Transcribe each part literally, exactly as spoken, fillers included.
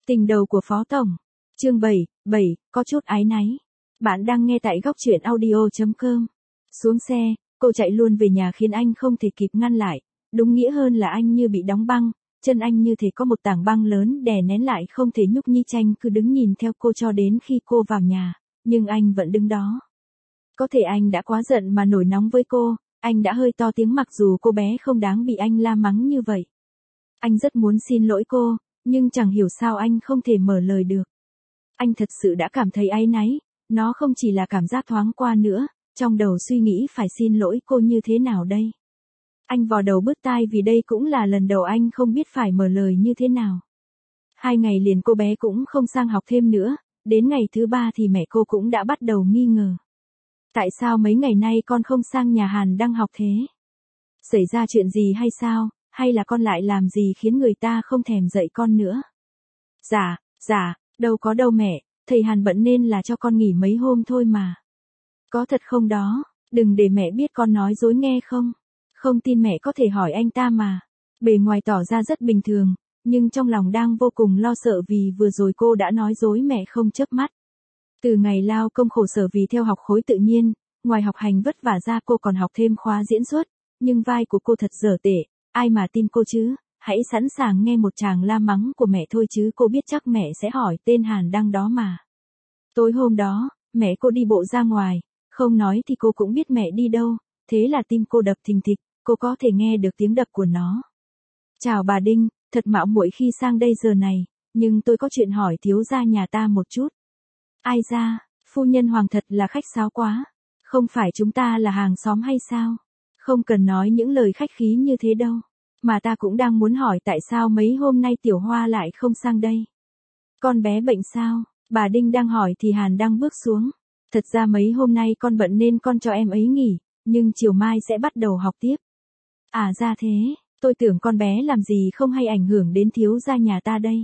Tình đầu của Phó Tổng. Chương bảy, bảy, có chút áy náy. Bạn đang nghe tại góc truyện audio chấm com. Xuống xe, cô chạy luôn về nhà khiến anh không thể kịp ngăn lại. Đúng nghĩa hơn là anh như bị đóng băng, chân anh như thể có một tảng băng lớn đè nén lại không thể nhúc nhích, tranh cứ đứng nhìn theo cô cho đến khi cô vào nhà, nhưng anh vẫn đứng đó. Có thể anh đã quá giận mà nổi nóng với cô, anh đã hơi to tiếng mặc dù cô bé không đáng bị anh la mắng như vậy. Anh rất muốn xin lỗi cô, nhưng chẳng hiểu sao anh không thể mở lời được. Anh thật sự đã cảm thấy áy náy, nó không chỉ là cảm giác thoáng qua nữa, trong đầu suy nghĩ phải xin lỗi cô như thế nào đây. Anh vò đầu bứt tai vì đây cũng là lần đầu anh không biết phải mở lời như thế nào. Hai ngày liền cô bé cũng không sang học thêm nữa, đến ngày thứ ba thì mẹ cô cũng đã bắt đầu nghi ngờ. Tại sao mấy ngày nay con không sang nhà Hàn đang học thế? Xảy ra chuyện gì hay sao, hay là con lại làm gì khiến người ta không thèm dạy con nữa? Dạ, dạ, đâu có đâu mẹ, thầy Hàn bận nên là cho con nghỉ mấy hôm thôi mà. Có thật không đó, đừng để mẹ biết con nói dối nghe không? Không tin mẹ có thể hỏi anh ta mà. Bề ngoài tỏ ra rất bình thường, nhưng trong lòng đang vô cùng lo sợ vì vừa rồi cô đã nói dối mẹ không chớp mắt. Từ ngày lao công khổ sở vì theo học khối tự nhiên, ngoài học hành vất vả ra cô còn học thêm khóa diễn xuất, nhưng vai của cô thật dở tệ, ai mà tin cô chứ, hãy sẵn sàng nghe một tràng la mắng của mẹ thôi chứ cô biết chắc mẹ sẽ hỏi tên Hàn Đăng đó mà. Tối hôm đó, mẹ cô đi bộ ra ngoài, không nói thì cô cũng biết mẹ đi đâu, thế là tim cô đập thình thịch, cô có thể nghe được tiếng đập của nó. Chào bà Đinh, thật mạo muội khi sang đây giờ này, nhưng tôi có chuyện hỏi thiếu gia nhà ta một chút. Ai ra, phu nhân Hoàng thật là khách sáo quá, không phải chúng ta là hàng xóm hay sao? Không cần nói những lời khách khí như thế đâu, mà ta cũng đang muốn hỏi tại sao mấy hôm nay Tiểu Hoa lại không sang đây. Con bé bệnh sao? Bà Đinh đang hỏi thì Hàn đang bước xuống. Thật ra mấy hôm nay con bận nên con cho em ấy nghỉ, nhưng chiều mai sẽ bắt đầu học tiếp. À ra thế, tôi tưởng con bé làm gì không hay ảnh hưởng đến thiếu gia nhà ta đây.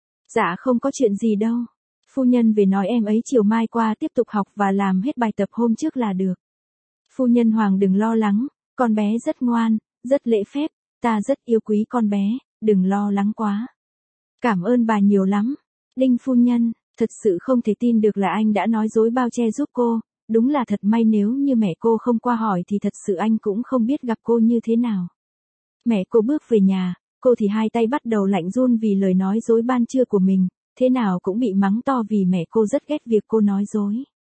Dạ không có chuyện gì đâu. Phu nhân về nói em ấy chiều mai qua tiếp tục học và làm hết bài tập hôm trước là được. Phu nhân Hoàng đừng lo lắng, con bé rất ngoan, rất lễ phép, ta rất yêu quý con bé, đừng lo lắng quá. Cảm ơn bà nhiều lắm. Đinh phu nhân, thật sự không thể tin được là anh đã nói dối bao che giúp cô, đúng là thật may nếu như mẹ cô không qua hỏi thì thật sự anh cũng không biết gặp cô như thế nào. Mẹ cô bước về nhà, cô thì hai tay bắt đầu lạnh run vì lời nói dối ban trưa của mình, thế nào cũng bị mắng to vì mẹ cô rất ghét việc cô nói dối.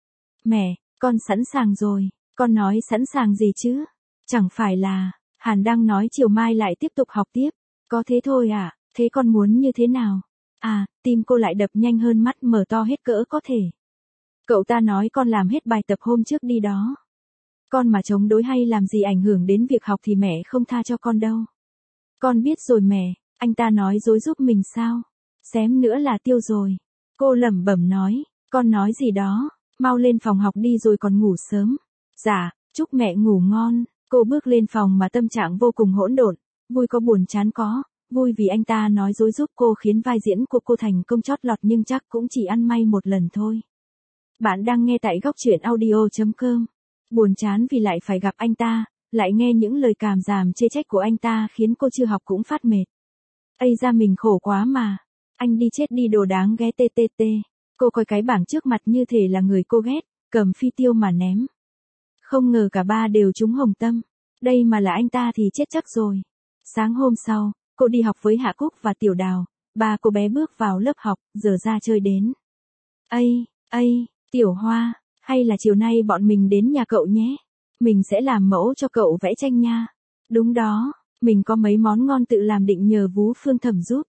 Mẹ, con sẵn sàng rồi, con nói sẵn sàng gì chứ? Chẳng phải là, Hàn đang nói chiều mai lại tiếp tục học tiếp, có thế thôi à, thế con muốn như thế nào? À, tim cô lại đập nhanh hơn, mắt mở to hết cỡ có thể. Cậu ta nói con làm hết bài tập hôm trước đi đó. Con mà chống đối hay làm gì ảnh hưởng đến việc học thì mẹ không tha cho con đâu. Con biết rồi mẹ, anh ta nói dối giúp mình sao? Xém nữa là tiêu rồi. Cô lẩm bẩm nói, con nói gì đó, mau lên phòng học đi rồi còn ngủ sớm. Dạ, chúc mẹ ngủ ngon. Cô bước lên phòng mà tâm trạng vô cùng hỗn độn, vui có buồn chán có, vui vì anh ta nói dối giúp cô khiến vai diễn của cô thành công chót lọt nhưng chắc cũng chỉ ăn may một lần thôi. Bạn đang nghe tại góc truyện audio chấm com. Buồn chán vì lại phải gặp anh ta, lại nghe những lời càm ràm chê trách của anh ta khiến cô chưa học cũng phát mệt. Ây ra mình khổ quá mà. Anh đi chết đi đồ đáng ghét tê tê tê. Cô coi cái bảng trước mặt như thể là người cô ghét, cầm phi tiêu mà ném. Không ngờ cả ba đều trúng hồng tâm. Đây mà là anh ta thì chết chắc rồi. Sáng hôm sau, cô đi học với Hạ Cúc và Tiểu Đào. Ba cô bé bước vào lớp học, giờ ra chơi đến. Ây, ây, Tiểu Hoa, hay là chiều nay bọn mình đến nhà cậu nhé. Mình sẽ làm mẫu cho cậu vẽ tranh nha. Đúng đó, mình có mấy món ngon tự làm định nhờ Vú Phương Thẩm giúp.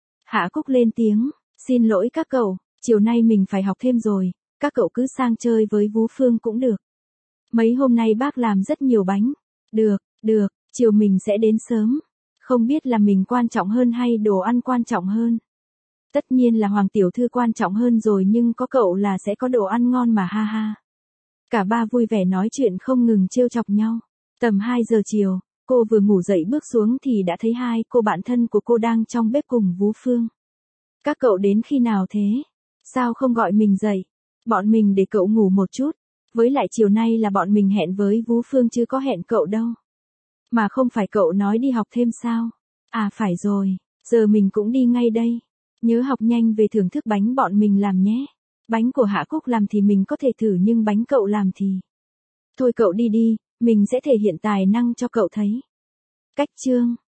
Hạ Cúc lên tiếng, xin lỗi các cậu, chiều nay mình phải học thêm rồi, các cậu cứ sang chơi với Vú Phương cũng được. Mấy hôm nay bác làm rất nhiều bánh. Được, được, chiều mình sẽ đến sớm. Không biết là mình quan trọng hơn hay đồ ăn quan trọng hơn. Tất nhiên là Hoàng tiểu thư quan trọng hơn rồi nhưng có cậu là sẽ có đồ ăn ngon mà ha ha. Cả ba vui vẻ nói chuyện không ngừng trêu chọc nhau. Tầm hai giờ chiều, cô vừa ngủ dậy bước xuống thì đã thấy hai cô bạn thân của cô đang trong bếp cùng Vú Phương. Các cậu đến khi nào thế? Sao không gọi mình dậy? Bọn mình để cậu ngủ một chút. Với lại chiều nay là bọn mình hẹn với Vú Phương chứ có hẹn cậu đâu. Mà không phải cậu nói đi học thêm sao? À phải rồi, giờ mình cũng đi ngay đây. Nhớ học nhanh về thưởng thức bánh bọn mình làm nhé. Bánh của Hạ Cúc làm thì mình có thể thử nhưng bánh cậu làm thì... Thôi cậu đi đi, mình sẽ thể hiện tài năng cho cậu thấy. Cách chương